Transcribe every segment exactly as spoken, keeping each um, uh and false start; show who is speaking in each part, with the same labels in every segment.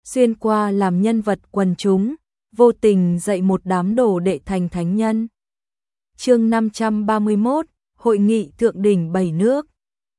Speaker 1: xuyên qua làm nhân vật quần chúng, vô tình dạy một đám đồ đệ thành thánh nhân. Chương năm trăm ba mươi mốt, Hội nghị thượng đỉnh bảy nước.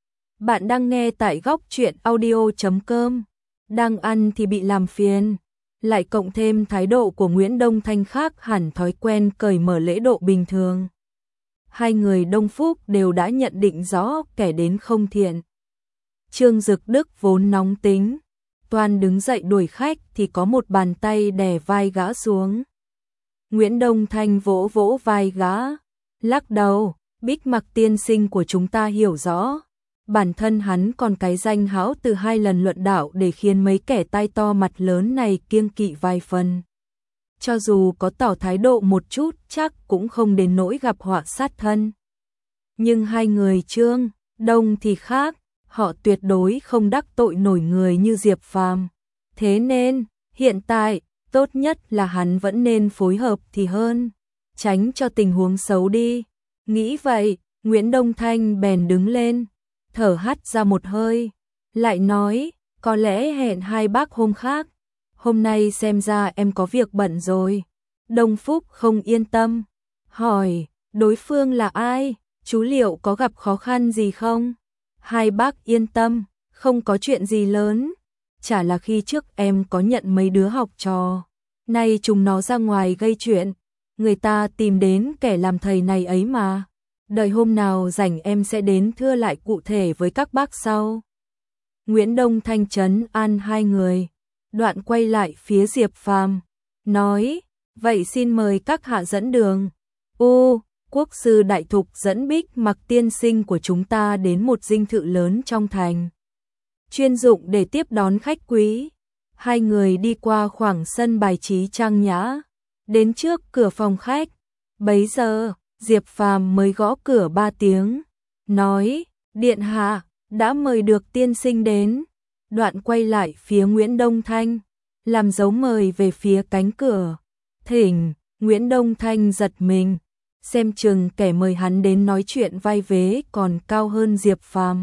Speaker 1: Bạn đang nghe tại góc truyện audio chấm com. Đang ăn thì bị làm phiền, lại cộng thêm thái độ của Nguyễn Đông Thanh khác hẳn thói quen cởi mở lễ độ bình thường. Hai người Đông Phúc đều đã nhận định rõ kẻ đến không thiện. Trương Dực Đức vốn nóng tính, toan đứng dậy đuổi khách thì có một bàn tay đè vai gã xuống. Nguyễn Đông Thanh vỗ vỗ vai gã, lắc đầu, Bích Mặc tiên sinh của chúng ta hiểu rõ. Bản thân hắn còn cái danh hão từ hai lần luận đạo để khiến mấy kẻ tai to mặt lớn này kiêng kỵ vài phần. Cho dù có tỏ thái độ một chút chắc cũng không đến nỗi gặp họa sát thân. Nhưng hai người Trương, Đông thì khác, họ tuyệt đối không đắc tội nổi người như Diệp Phàm. Thế nên, hiện tại, tốt nhất là hắn vẫn nên phối hợp thì hơn, tránh cho tình huống xấu đi. Nghĩ vậy, Nguyễn Đông Thanh bèn đứng lên, thở hắt ra một hơi, lại nói, có lẽ hẹn hai bác hôm khác. Hôm nay xem ra em có việc bận rồi. Đông Phúc không yên tâm, hỏi, đối phương là ai, chú liệu có gặp khó khăn gì không? Hai bác yên tâm, không có chuyện gì lớn. Chả là khi trước em có nhận mấy đứa học trò, nay chúng nó ra ngoài gây chuyện, người ta tìm đến kẻ làm thầy này ấy mà. Đợi hôm nào rảnh em sẽ đến thưa lại cụ thể với các bác sau. Nguyễn Đông Thanh trấn an hai người, đoạn quay lại phía Diệp Phàm, nói, vậy xin mời các hạ dẫn đường. Ô, quốc sư đại thục dẫn Bích Mặc tiên sinh của chúng ta đến một dinh thự lớn trong thành, chuyên dụng để tiếp đón khách quý. Hai người đi qua khoảng sân bài trí trang nhã, đến trước cửa phòng khách. Bấy giờ, Diệp Phàm mới gõ cửa ba tiếng, nói, điện hạ, đã mời được tiên sinh đến. Đoạn quay lại phía Nguyễn Đông Thanh, làm dấu mời về phía cánh cửa. Thỉnh, Nguyễn Đông Thanh giật mình, xem chừng kẻ mời hắn đến nói chuyện vai vế còn cao hơn Diệp Phàm.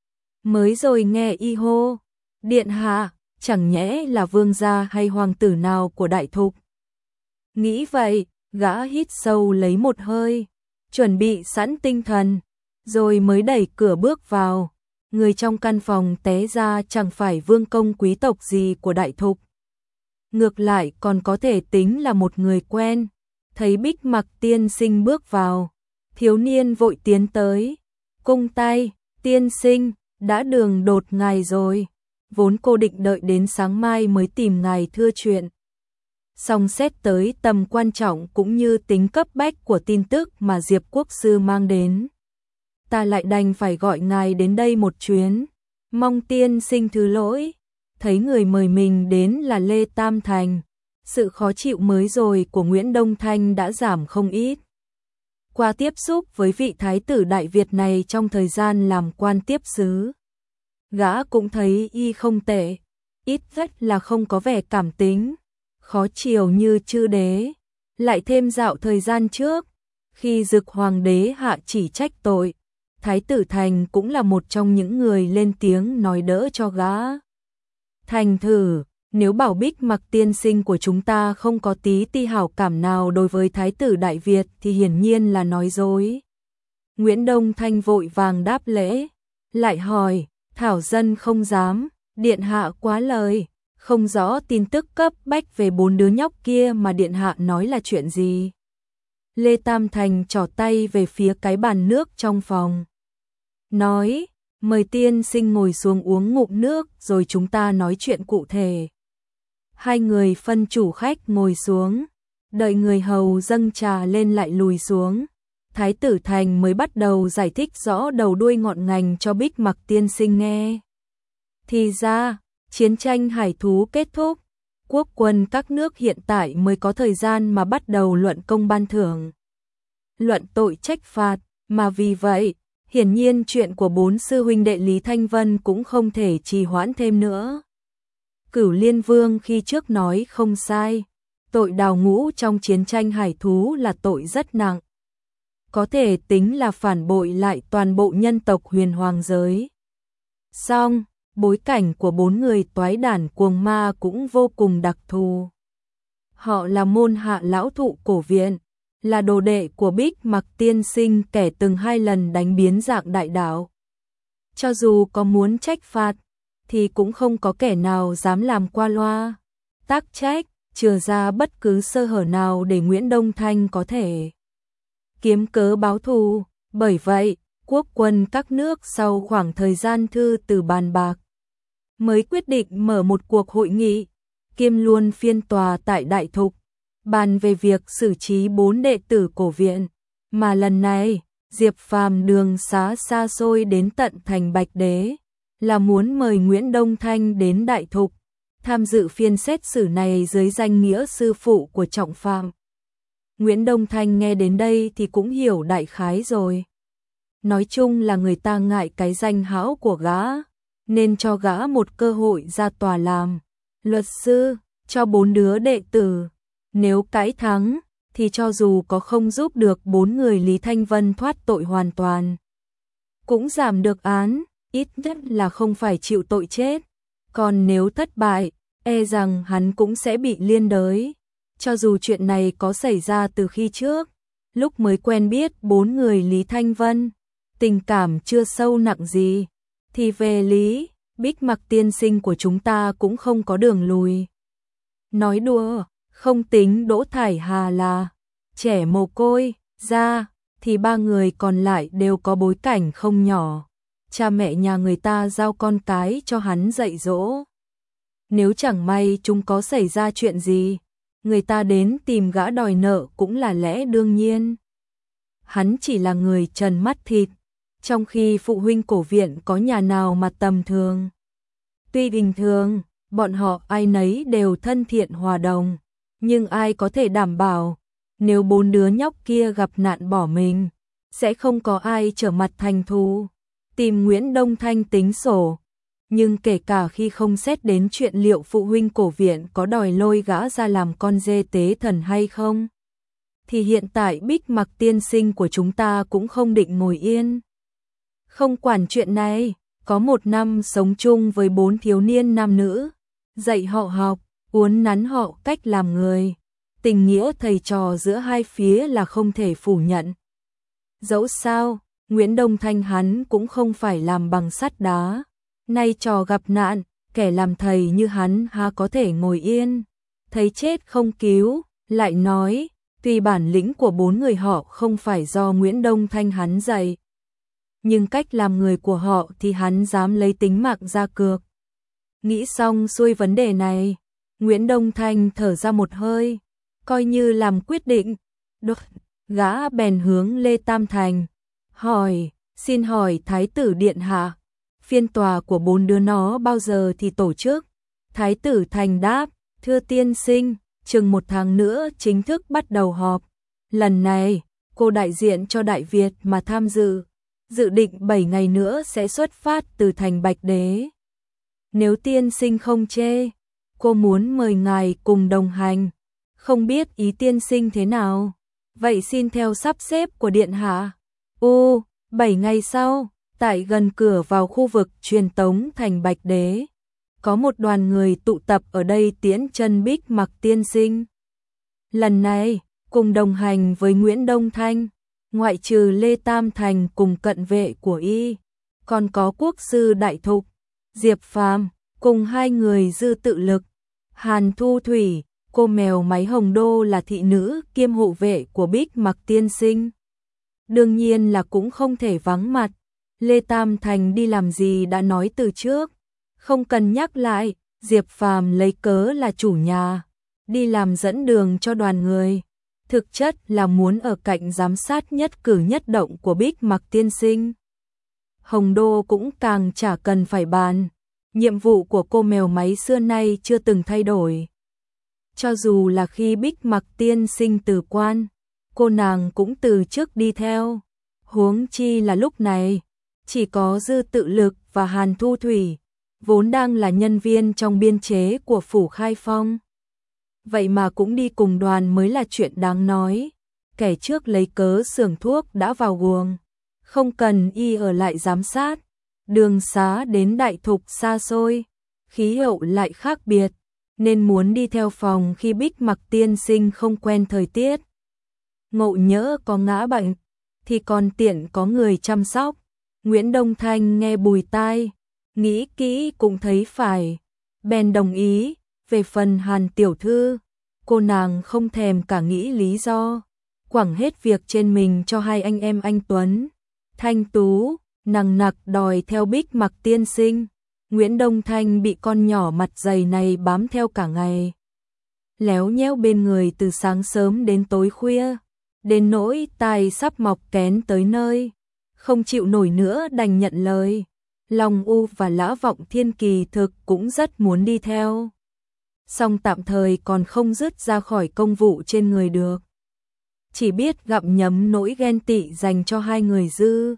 Speaker 1: Mới rồi nghe y hô, điện hạ, chẳng nhẽ là vương gia hay hoàng tử nào của đại thục. Nghĩ vậy, gã hít sâu lấy một hơi, chuẩn bị sẵn tinh thần, rồi mới đẩy cửa bước vào. Người trong căn phòng té ra chẳng phải vương công quý tộc gì của đại thục, ngược lại còn có thể tính là một người quen. Thấy Bích Mặc tiên sinh bước vào, thiếu niên vội tiến tới, cung tay, tiên sinh, đã đường đột ngài rồi, vốn cô định đợi đến sáng mai mới tìm ngài thưa chuyện. Song xét tới tầm quan trọng cũng như tính cấp bách của tin tức mà Diệp Quốc sư mang đến, ta lại đành phải gọi ngài đến đây một chuyến, mong tiên sinh thứ lỗi. Thấy người mời mình đến là Lê Tam Thành, sự khó chịu mới rồi của Nguyễn Đông Thanh đã giảm không ít. Qua tiếp xúc với vị thái tử Đại Việt này trong thời gian làm quan tiếp sứ, gã cũng thấy y không tệ, ít nhất là không có vẻ cảm tính, khó chiều như chư đế. Lại thêm dạo thời gian trước, khi Dực Hoàng đế hạ chỉ trách tội, Thái tử Thành cũng là một trong những người lên tiếng nói đỡ cho gã. Thành thử, nếu bảo Bích Mặc tiên sinh của chúng ta không có tí ti hảo cảm nào đối với Thái tử Đại Việt thì hiển nhiên là nói dối. Nguyễn Đông Thanh vội vàng đáp lễ, lại hỏi, thảo dân không dám, điện hạ quá lời, không rõ tin tức cấp bách về bốn đứa nhóc kia mà điện hạ nói là chuyện gì. Lê Tam Thành trỏ tay về phía cái bàn nước trong phòng, nói, mời tiên sinh ngồi xuống uống ngụm nước rồi chúng ta nói chuyện cụ thể. Hai người phân chủ khách ngồi xuống, đợi người hầu dâng trà lên lại lùi xuống. Thái tử Thành mới bắt đầu giải thích rõ đầu đuôi ngọn ngành cho Bích Mặc tiên sinh nghe. Thì ra, chiến tranh hải thú kết thúc, quốc quân các nước hiện tại mới có thời gian mà bắt đầu luận công ban thưởng, luận tội trách phạt, mà vì vậy, hiển nhiên chuyện của bốn sư huynh đệ Lý Thanh Vân cũng không thể trì hoãn thêm nữa. Cửu Liên Vương khi trước nói không sai, tội đào ngũ trong chiến tranh hải thú là tội rất nặng, có thể tính là phản bội lại toàn bộ nhân tộc huyền hoàng giới. Song, bối cảnh của bốn người toái đản cuồng ma cũng vô cùng đặc thù. Họ là môn hạ lão thụ cổ viện, là đồ đệ của Bích Mặc tiên sinh kẻ từng hai lần đánh biến dạng đại đạo. Cho dù có muốn trách phạt, thì cũng không có kẻ nào dám làm qua loa, tác trách, chừa ra bất cứ sơ hở nào để Nguyễn Đông Thanh có thể kiếm cớ báo thù. Bởi vậy, quốc quân các nước sau khoảng thời gian thư từ bàn bạc, mới quyết định mở một cuộc hội nghị, kiêm luôn phiên tòa tại Đại Thục, bàn về việc xử trí bốn đệ tử cổ viện, mà lần này, Diệp Phàm đường xá xa xôi đến tận thành Bạch Đế, là muốn mời Nguyễn Đông Thanh đến Đại Thục, tham dự phiên xét xử này dưới danh nghĩa sư phụ của trọng phạm. Nguyễn Đông Thanh nghe đến đây thì cũng hiểu đại khái rồi. Nói chung là người ta ngại cái danh hão của gã, nên cho gã một cơ hội ra tòa làm luật sư cho bốn đứa đệ tử. Nếu cãi thắng, thì cho dù có không giúp được bốn người Lý Thanh Vân thoát tội hoàn toàn, cũng giảm được án, ít nhất là không phải chịu tội chết. Còn nếu thất bại, e rằng hắn cũng sẽ bị liên đới. Cho dù chuyện này có xảy ra từ khi trước, lúc mới quen biết bốn người Lý Thanh Vân, tình cảm chưa sâu nặng gì, thì về Lý, Bích Mặc tiên sinh của chúng ta cũng không có đường lùi. Nói đùa, không tính Đỗ Thải Hà là trẻ mồ côi ra, thì ba người còn lại đều có bối cảnh không nhỏ. Cha mẹ nhà người ta giao con cái cho hắn dạy dỗ. Nếu chẳng may chúng có xảy ra chuyện gì, người ta đến tìm gã đòi nợ cũng là lẽ đương nhiên. Hắn chỉ là người trần mắt thịt, trong khi phụ huynh cổ viện có nhà nào mà tầm thường. Tuy bình thường, bọn họ ai nấy đều thân thiện hòa đồng, nhưng ai có thể đảm bảo, nếu bốn đứa nhóc kia gặp nạn bỏ mình, sẽ không có ai trở mặt thành thù, tìm Nguyễn Đông Thanh tính sổ. Nhưng kể cả khi không xét đến chuyện liệu phụ huynh cổ viện có đòi lôi gã ra làm con dê tế thần hay không, thì hiện tại Bích Mặc tiên sinh của chúng ta cũng không định ngồi yên. Không quản chuyện này, có một năm sống chung với bốn thiếu niên nam nữ, dạy họ học, uốn nắn họ cách làm người. Tình nghĩa thầy trò giữa hai phía là không thể phủ nhận. Dẫu sao, Nguyễn Đông Thanh hắn cũng không phải làm bằng sắt đá. Nay trò gặp nạn, kẻ làm thầy như hắn há có thể ngồi yên, thấy chết không cứu. Lại nói, tuy bản lĩnh của bốn người họ không phải do Nguyễn Đông Thanh hắn dạy, nhưng cách làm người của họ thì hắn dám lấy tính mạng ra cược. Nghĩ xong xuôi vấn đề này, Nguyễn Đông Thanh thở ra một hơi, coi như làm quyết định. Đột, gã bèn hướng Lê Tam Thành, hỏi, xin hỏi Thái tử Điện Hạ, phiên tòa của bốn đứa nó bao giờ thì tổ chức? Thái tử Thành đáp, thưa tiên sinh, chừng một tháng nữa chính thức bắt đầu họp. Lần này, cô đại diện cho Đại Việt mà tham dự, dự định bảy ngày nữa sẽ xuất phát từ thành Bạch Đế. Nếu tiên sinh không chê, cô muốn mời ngài cùng đồng hành. Không biết ý tiên sinh thế nào? Vậy xin theo sắp xếp của Điện Hạ. Ô, bảy ngày sau, tại gần cửa vào khu vực truyền tống thành Bạch Đế, có một đoàn người tụ tập ở đây tiễn chân Bích Mặc tiên sinh. Lần này, cùng đồng hành với Nguyễn Đông Thanh, ngoại trừ Lê Tam Thành cùng cận vệ của y, còn có quốc sư Đại Thục, Diệp Phàm, cùng hai người dư tự lực, Hàn Thu Thủy, cô mèo máy Hồng Đô là thị nữ kiêm hộ vệ của Bích Mặc tiên sinh. Đương nhiên là cũng không thể vắng mặt. Lê Tam Thành đi làm gì đã nói từ trước, không cần nhắc lại. Diệp Phàm lấy cớ là chủ nhà, đi làm dẫn đường cho đoàn người, thực chất là muốn ở cạnh giám sát nhất cử nhất động của Bích Mặc tiên sinh. Hồng Đô cũng càng chả cần phải bàn, nhiệm vụ của cô mèo máy xưa nay chưa từng thay đổi. Cho dù là khi Bích Mặc tiên sinh từ quan, cô nàng cũng từ trước đi theo, huống chi là lúc này, chỉ có Dư Tự Lực và Hàn Thu Thủy, vốn đang là nhân viên trong biên chế của Phủ Khai Phong. Vậy mà cũng đi cùng đoàn mới là chuyện đáng nói. Kẻ trước lấy cớ xưởng thuốc đã vào guồng, không cần y ở lại giám sát, Đường xá đến Đại Thục xa xôi, khí hậu lại khác biệt, nên muốn đi theo phòng khi Bích Mặc tiên sinh không quen thời tiết. Ngộ nhỡ có ngã bệnh, thì còn tiện có người chăm sóc. Nguyễn Đông Thanh nghe bùi tai, nghĩ kỹ cũng thấy phải, bèn đồng ý. Về phần Hàn tiểu thư, cô nàng không thèm cả nghĩ lý do, quẳng hết việc trên mình cho hai anh em anh Tuấn, Thanh Tú, nằng nặc đòi theo Bích Mặc tiên sinh. Nguyễn Đông Thanh bị con nhỏ mặt dày này bám theo cả ngày, léo nhéo bên người từ sáng sớm đến tối khuya, đến nỗi tai sắp mọc kén tới nơi, không chịu nổi nữa đành nhận lời. Long U và Lã Vọng Thiên kỳ thực cũng rất muốn đi theo, song tạm thời còn không dứt ra khỏi công vụ trên người được, chỉ biết gặm nhấm nỗi ghen tị dành cho hai người Dư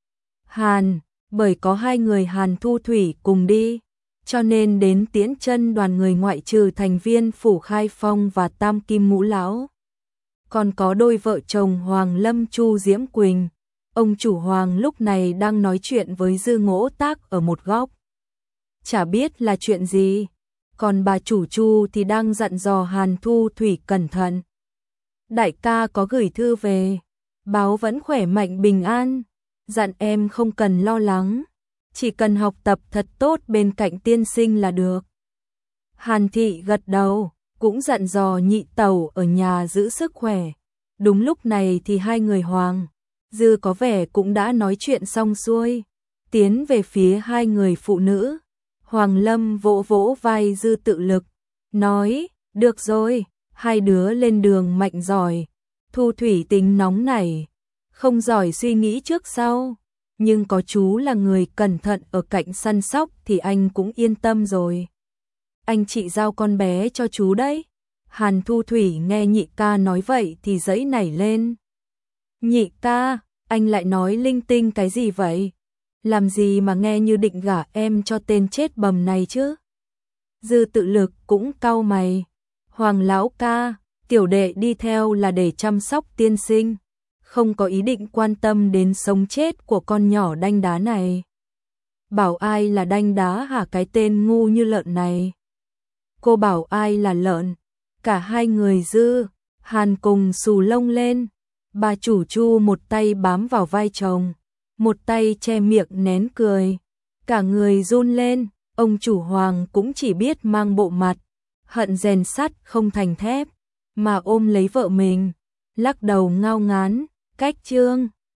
Speaker 1: Hàn. Bởi có hai người Hàn Thu Thủy cùng đi, cho nên đến tiễn chân đoàn người ngoại trừ thành viên Phủ Khai Phong và Tam Kim Ngũ Lão, còn có đôi vợ chồng Hoàng Lâm Chu Diễm Quỳnh. Ông chủ Hoàng lúc này đang nói chuyện với Dư Ngỗ Tác ở một góc, chả biết là chuyện gì, còn bà chủ Chu thì đang dặn dò Hàn Thu Thủy cẩn thận. Đại ca có gửi thư về, báo vẫn khỏe mạnh bình an, dặn em không cần lo lắng, chỉ cần học tập thật tốt bên cạnh tiên sinh là được. Hàn Thị gật đầu, cũng dặn dò nhị tẩu ở nhà giữ sức khỏe. Đúng lúc này thì hai người Hoàng, Dư có vẻ cũng đã nói chuyện xong xuôi, tiến về phía hai người phụ nữ. Hoàng Lâm vỗ vỗ vai Dư Tự Lực, nói, được rồi, hai đứa lên đường mạnh giỏi. Thu Thủy tính nóng nảy, không giỏi suy nghĩ trước sau, nhưng có chú là người cẩn thận ở cạnh săn sóc thì anh cũng yên tâm rồi. Anh chị giao con bé cho chú đấy. Hàn Thu Thủy nghe nhị ca nói vậy thì giãy nảy lên. Nhị ca, anh lại nói linh tinh cái gì vậy? Làm gì mà nghe như định gả em cho tên chết bầm này chứ? Dư Tự Lực cũng cau mày. Hoàng lão ca, tiểu đệ đi theo là để chăm sóc tiên sinh, không có ý định quan tâm đến sống chết của con nhỏ đanh đá này. Bảo ai là đanh đá hả cái tên ngu như lợn này? Cô bảo ai là lợn? Cả hai người Dư Hàn cùng xù lông lên. Bà chủ Chu một tay bám vào vai chồng, một tay che miệng nén cười, cả người run lên. Ông chủ Hoàng cũng chỉ biết mang bộ mặt hận rèn sắt không thành thép, mà ôm lấy vợ mình, lắc đầu ngao ngán. Cách chương